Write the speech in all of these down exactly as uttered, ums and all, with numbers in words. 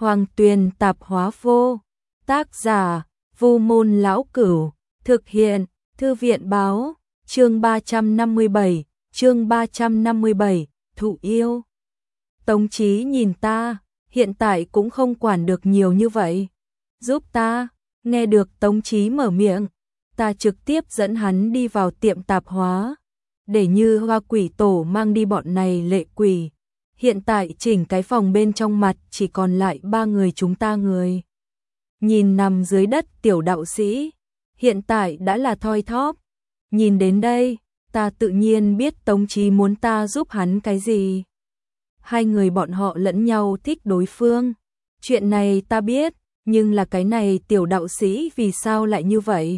Hoàng Tuyền tạp hóa vô. Tác giả: Vu Môn Lão Cửu. Thực hiện: Thư viện báo. Chương ba trăm năm mươi bảy, chương ba trăm năm mươi bảy, thụ yêu. Tống Chí nhìn ta, hiện tại cũng không quản được nhiều như vậy. Giúp ta. Nghe được Tống Chí mở miệng, ta trực tiếp dẫn hắn đi vào tiệm tạp hóa, để như Hoa Quỷ Tổ mang đi bọn này lệ quỷ. Hiện tại chỉnh cái phòng bên trong mặt chỉ còn lại ba người chúng ta người. Nhìn nằm dưới đất tiểu đạo sĩ, hiện tại đã là thoi thóp. Nhìn đến đây, ta tự nhiên biết Tống Chí muốn ta giúp hắn cái gì. Hai người bọn họ lẫn nhau thích đối phương. Chuyện này ta biết, nhưng là cái này tiểu đạo sĩ vì sao lại như vậy?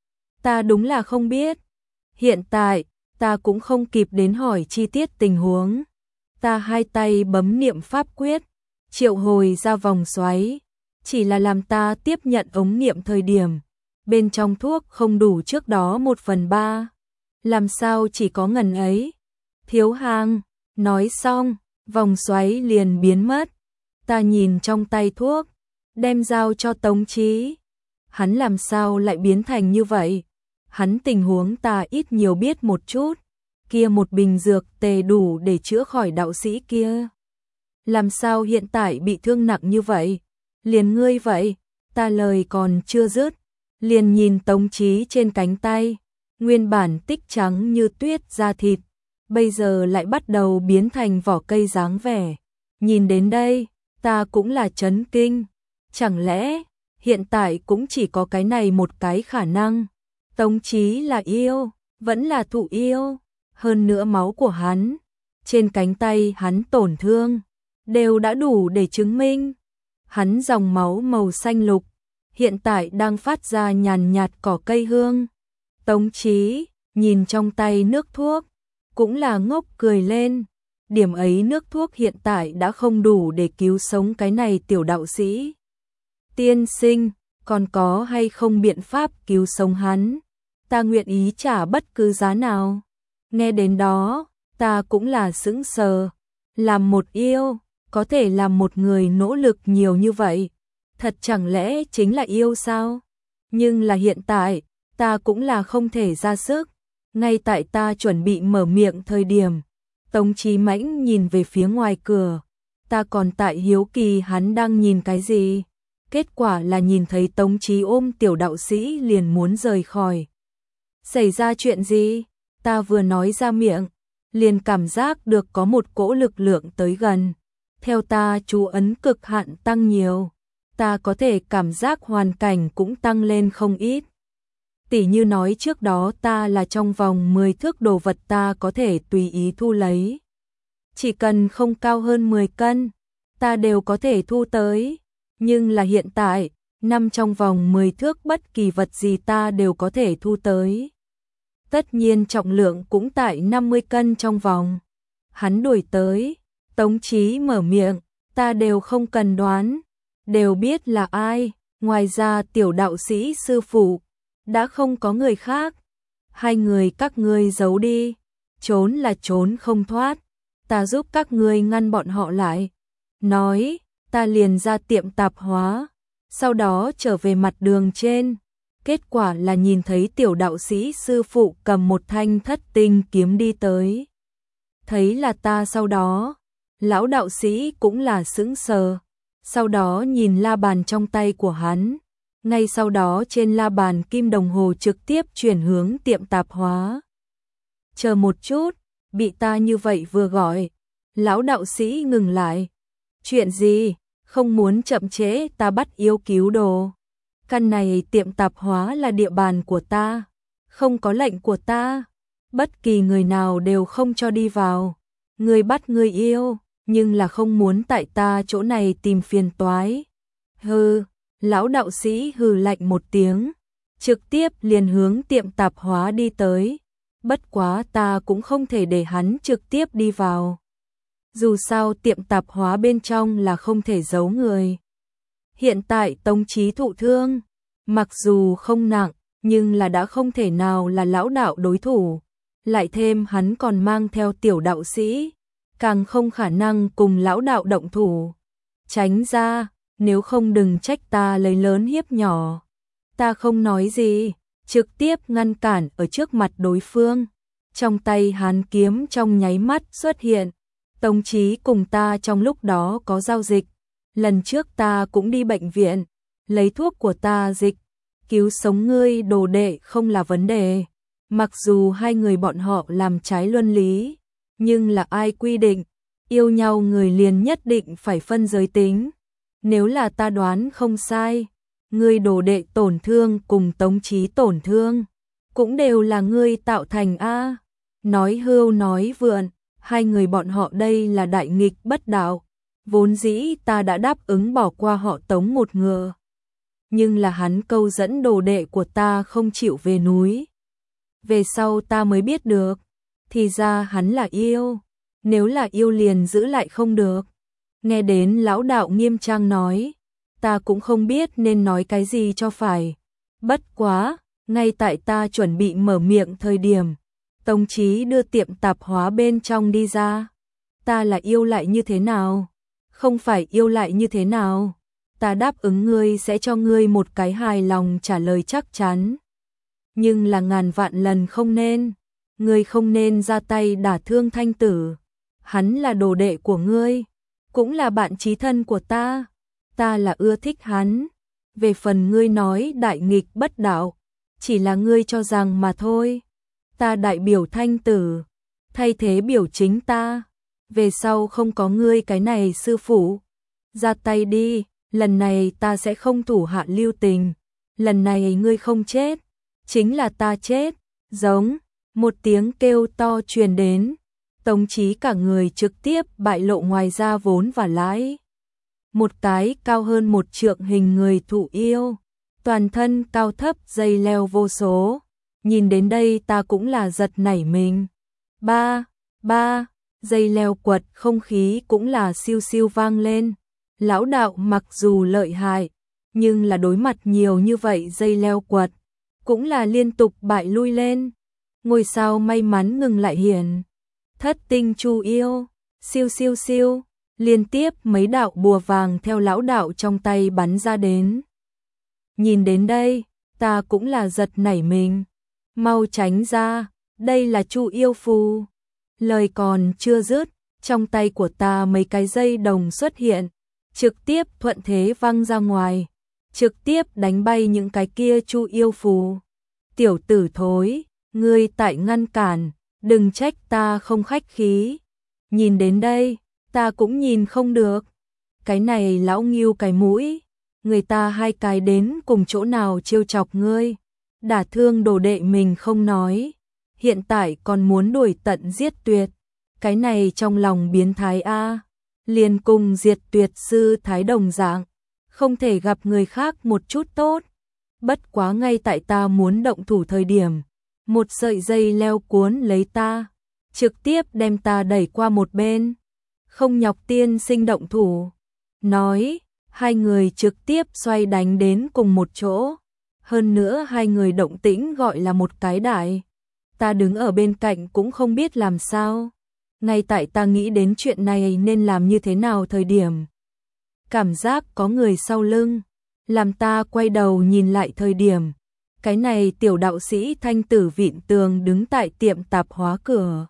Ta đúng là không biết. Hiện tại, ta cũng không kịp đến hỏi chi tiết tình huống. Ta hai tay bấm niệm pháp quyết, triệu hồi ra vòng xoáy. Chỉ là làm ta tiếp nhận ống nghiệm thời điểm, bên trong thuốc không đủ trước đó một phần ba. Làm sao chỉ có ngần ấy? Thiếu hàng. Nói xong, vòng xoáy liền biến mất. Ta nhìn trong tay thuốc, đem giao cho Tống Chí. Hắn làm sao lại biến thành như vậy? Hắn tình huống ta ít nhiều biết một chút. Kia một bình dược tề đủ để chữa khỏi đạo sĩ kia. Làm sao hiện tại bị thương nặng như vậy? Liền ngươi vậy? Ta lời còn chưa dứt, liền nhìn Tống Chí trên cánh tay, nguyên bản tích trắng như tuyết da thịt, bây giờ lại bắt đầu biến thành vỏ cây dáng vẻ. Nhìn đến đây, ta cũng là chấn kinh. Chẳng lẽ, hiện tại cũng chỉ có cái này một cái khả năng? Tống Chí là yêu, vẫn là thụ yêu, hơn nữa máu của hắn, trên cánh tay hắn tổn thương, đều đã đủ để chứng minh. Hắn dòng máu màu xanh lục, hiện tại đang phát ra nhàn nhạt cỏ cây hương. Tống Chí nhìn trong tay nước thuốc, cũng là ngốc cười lên. Điểm ấy nước thuốc hiện tại đã không đủ để cứu sống cái này tiểu đạo sĩ. Tiên sinh, còn có hay không biện pháp cứu sống hắn? Ta nguyện ý trả bất cứ giá nào. Nghe đến đó, ta cũng là sững sờ. Làm một yêu, có thể làm một người nỗ lực nhiều như vậy, thật chẳng lẽ chính là yêu sao? Nhưng là hiện tại, ta cũng là không thể ra sức. Ngay tại ta chuẩn bị mở miệng thời điểm, Tống Chí mãnh nhìn về phía ngoài cửa. Ta còn tại hiếu kỳ hắn đang nhìn cái gì. Kết quả là nhìn thấy Tống Chí ôm tiểu đạo sĩ liền muốn rời khỏi. Xảy ra chuyện gì? Ta vừa nói ra miệng, liền cảm giác được có một cỗ lực lượng tới gần. Theo ta chú ấn cực hạn tăng nhiều, ta có thể cảm giác hoàn cảnh cũng tăng lên không ít. Tỉ như nói trước đó ta là trong vòng mười thước đồ vật ta có thể tùy ý thu lấy. Chỉ cần không cao hơn mười cân, ta đều có thể thu tới. Nhưng là hiện tại, nằm trong vòng mười thước bất kỳ vật gì ta đều có thể thu tới. Tất nhiên trọng lượng cũng tại năm mươi cân trong vòng. Hắn đuổi tới, Tống Chí mở miệng, ta đều không cần đoán, đều biết là ai. Ngoài ra tiểu đạo sĩ sư phụ, đã không có người khác. Hai người các ngươi giấu đi, trốn là trốn không thoát. Ta giúp các ngươi ngăn bọn họ lại. Nói, ta liền ra tiệm tạp hóa, sau đó trở về mặt đường trên. Kết quả là nhìn thấy tiểu đạo sĩ sư phụ cầm một thanh thất tinh kiếm đi tới. Thấy là ta sau đó, lão đạo sĩ cũng là sững sờ. Sau đó nhìn la bàn trong tay của hắn. Ngay sau đó trên la bàn kim đồng hồ trực tiếp chuyển hướng tiệm tạp hóa. Chờ một chút, bị ta như vậy vừa gọi. Lão đạo sĩ ngừng lại. Chuyện gì? Không muốn chậm trễ, ta bắt yêu cứu đồ. Căn này tiệm tạp hóa là địa bàn của ta. Không có lệnh của ta, bất kỳ người nào đều không cho đi vào. Người bắt người yêu, nhưng là không muốn tại ta chỗ này tìm phiền toái. Hừ, lão đạo sĩ hừ lạnh một tiếng, trực tiếp liền hướng tiệm tạp hóa đi tới. Bất quá ta cũng không thể để hắn trực tiếp đi vào. Dù sao tiệm tạp hóa bên trong là không thể giấu người. Hiện tại Tống Chí thụ thương, mặc dù không nặng, nhưng là đã không thể nào là lão đạo đối thủ. Lại thêm hắn còn mang theo tiểu đạo sĩ, càng không khả năng cùng lão đạo động thủ. Tránh ra, nếu không đừng trách ta lấy lớn hiếp nhỏ. Ta không nói gì, trực tiếp ngăn cản ở trước mặt đối phương. Trong tay hắn kiếm trong nháy mắt xuất hiện. Tống Chí cùng ta trong lúc đó có giao dịch. Lần trước ta cũng đi bệnh viện, lấy thuốc của ta dịch, cứu sống ngươi đồ đệ không là vấn đề. Mặc dù hai người bọn họ làm trái luân lý, nhưng là ai quy định, yêu nhau người liền nhất định phải phân giới tính. Nếu là ta đoán không sai, ngươi đồ đệ tổn thương cùng Tống Chí tổn thương, cũng đều là ngươi tạo thành a. Nói hưu nói vượn, hai người bọn họ đây là đại nghịch bất đạo. Vốn dĩ ta đã đáp ứng bỏ qua họ Tống một ngựa. Nhưng là hắn câu dẫn đồ đệ của ta không chịu về núi. Về sau ta mới biết được, thì ra hắn là yêu. Nếu là yêu liền giữ lại không được. Nghe đến lão đạo nghiêm trang nói, ta cũng không biết nên nói cái gì cho phải. Bất quá, ngay tại ta chuẩn bị mở miệng thời điểm, Tống Chí đưa tiệm tạp hóa bên trong đi ra. Ta là yêu lại như thế nào? Không phải yêu lại như thế nào? Ta đáp ứng ngươi sẽ cho ngươi một cái hài lòng trả lời chắc chắn. Nhưng là ngàn vạn lần không nên. Ngươi không nên ra tay đả thương Thanh Tử. Hắn là đồ đệ của ngươi, cũng là bạn chí thân của ta. Ta là ưa thích hắn. Về phần ngươi nói đại nghịch bất đạo, chỉ là ngươi cho rằng mà thôi. Ta đại biểu Thanh Tử, thay thế biểu chính ta. Về sau không có ngươi cái này sư phụ. Ra tay đi, lần này ta sẽ không thủ hạ lưu tình. Lần này ngươi không chết, chính là ta chết. Giống, một tiếng kêu to truyền đến. Tống Chí cả người trực tiếp bại lộ ngoài ra vốn và lãi. Một cái cao hơn một trượng hình người thụ yêu, toàn thân cao thấp dây leo vô số. Nhìn đến đây ta cũng là giật nảy mình. Ba, ba, dây leo quật không khí cũng là siêu siêu vang lên. Lão đạo mặc dù lợi hại, nhưng là đối mặt nhiều như vậy dây leo quật, cũng là liên tục bại lui lên. Ngôi sao may mắn ngừng lại hiển. Thất tinh chu yêu, siêu siêu siêu, liên tiếp mấy đạo bùa vàng theo lão đạo trong tay bắn ra đến. Nhìn đến đây, ta cũng là giật nảy mình. Mau tránh ra, đây là chu yêu phù. Lời còn chưa dứt, trong tay của ta mấy cái dây đồng xuất hiện, trực tiếp thuận thế văng ra ngoài, trực tiếp đánh bay những cái kia chu yêu phù. Tiểu tử thối, ngươi tại ngăn cản, đừng trách ta không khách khí. Nhìn đến đây, ta cũng nhìn không được. Cái này lão nghiêu cái mũi, người ta hai cái đến cùng chỗ nào trêu chọc ngươi. Đả thương đồ đệ mình không nói, hiện tại còn muốn đuổi tận giết tuyệt. Cái này trong lòng biến thái a, liền cùng diệt tuyệt sư thái đồng dạng, không thể gặp người khác một chút tốt. Bất quá ngay tại ta muốn động thủ thời điểm, một sợi dây leo cuốn lấy ta, trực tiếp đem ta đẩy qua một bên. Không nhọc tiên sinh động thủ. Nói, hai người trực tiếp xoay đánh đến cùng một chỗ. Hơn nữa hai người động tĩnh gọi là một cái đại. Ta đứng ở bên cạnh cũng không biết làm sao. Ngay tại ta nghĩ đến chuyện này nên làm như thế nào thời điểm. Cảm giác có người sau lưng, làm ta quay đầu nhìn lại thời điểm. Cái này tiểu đạo sĩ Thanh Tử vịn tường đứng tại tiệm tạp hóa cửa.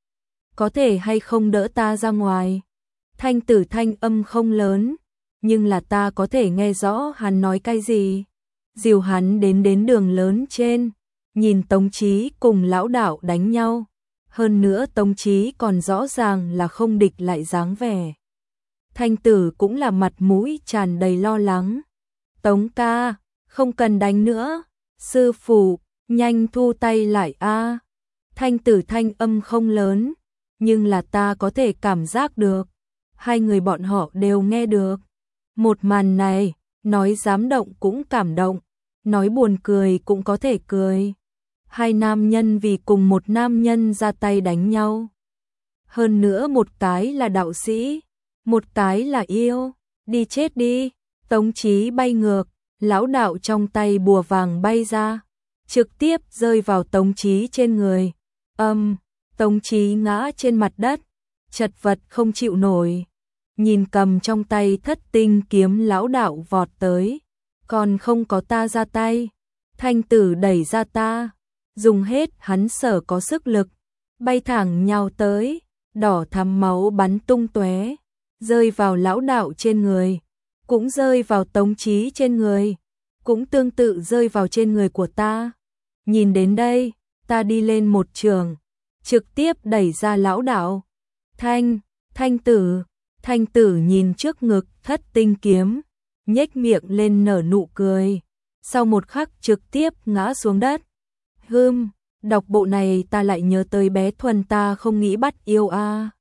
Có thể hay không đỡ ta ra ngoài? Thanh Tử thanh âm không lớn, nhưng là ta có thể nghe rõ hắn nói cái gì. Dìu hắn đến đến đường lớn trên, nhìn Tống Chí cùng lão đạo đánh nhau. Hơn nữa Tống Chí còn rõ ràng là không địch lại dáng vẻ. Thanh Tử cũng là mặt mũi tràn đầy lo lắng. Tống ca, không cần đánh nữa. Sư phụ, nhanh thu tay lại a. Thanh Tử thanh âm không lớn, nhưng là ta có thể cảm giác được. Hai người bọn họ đều nghe được. Một màn này, nói dám động cũng cảm động, nói buồn cười cũng có thể cười. Hai nam nhân vì cùng một nam nhân ra tay đánh nhau. Hơn nữa một cái là đạo sĩ, một cái là yêu. Đi chết đi. Tống Chí bay ngược, lão đạo trong tay bùa vàng bay ra, trực tiếp rơi vào Tống Chí trên người. Âm, um, Tống Chí ngã trên mặt đất, chật vật không chịu nổi. nhìn cầm trong tay thất tinh kiếm lão đạo vọt tới, còn không có ta ra tay. Thanh tử đẩy ra ta, dùng hết hắn sở có sức lực, bay thẳng nhào tới, đỏ thắm máu bắn tung tóe, rơi vào lão đạo trên người, cũng rơi vào Tống Chí trên người, cũng tương tự rơi vào trên người của ta. Nhìn đến đây, ta đi lên một trường, trực tiếp đẩy ra lão đạo. Thanh, thanh tử, thanh tử nhìn trước ngực thất tinh kiếm, nhếch miệng lên nở nụ cười, sau một khắc trực tiếp ngã xuống đất. Hừm, đọc bộ này ta lại nhớ tới bé Thuần ta không nghĩ bắt yêu a. À.